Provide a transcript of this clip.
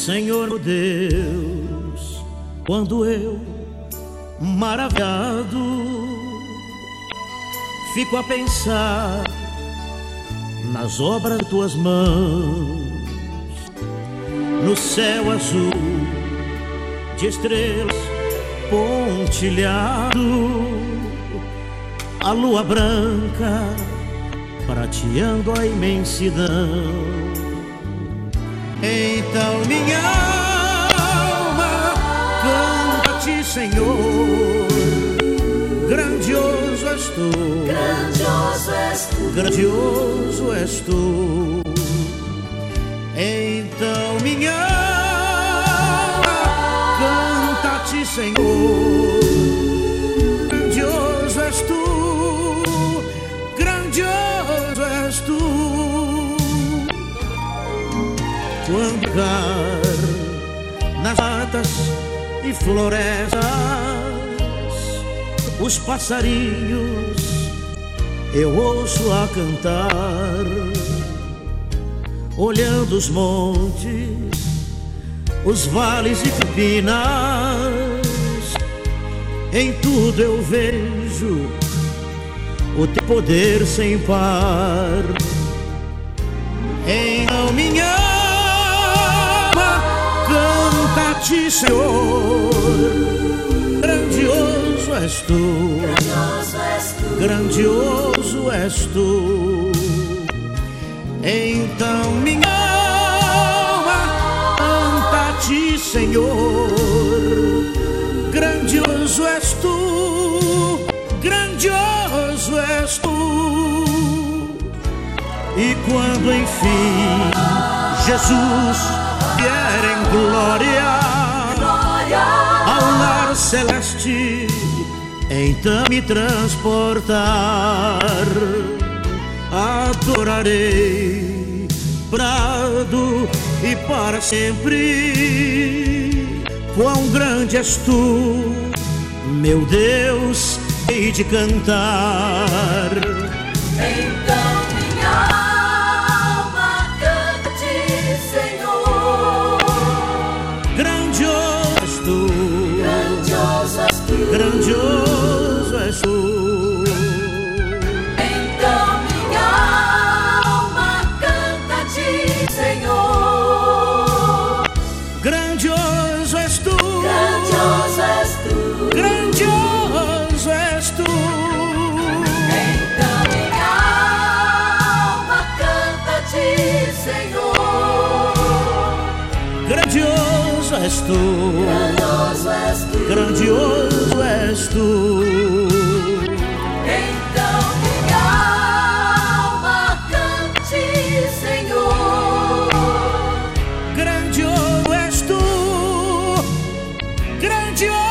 Senhor Deus, quando eu, maravilhado, fico a pensar nas obras de tuas mãos, no céu azul de estrelas pontilhado, a lua branca prateando a imensidão. Então minha alma canta-te, Senhor, grandioso és tu, grandioso és tu, grandioso és tu. Então minha alma canta-te, Senhor, grandioso és tu, grandioso és tu. Quando cair nas matas e florestas, os passarinhos eu ouço a cantar, olhando os montes, os vales e campinas, em tudo eu vejo o teu poder sem par. Então minha canta-te, Senhor, grandioso és tu, grandioso és tu. Então minha alma canta-te, Senhor, grandioso és tu, grandioso és tu. E quando enfim Jesus vier em glória ao lar celeste, então me transportar, adorarei brado e para sempre. Quão grande és tu, meu Deus, hei de cantar. Então minha grandioso és tu. Então minha alma canta-te, Senhor, grandioso és tu, grandioso és tu, grandioso és tu. Então minha alma canta-te, Senhor, grandioso és tu, grandioso és tu, grandioso és tu. Então minha alma cante, Senhor, grandioso és tu, grandioso.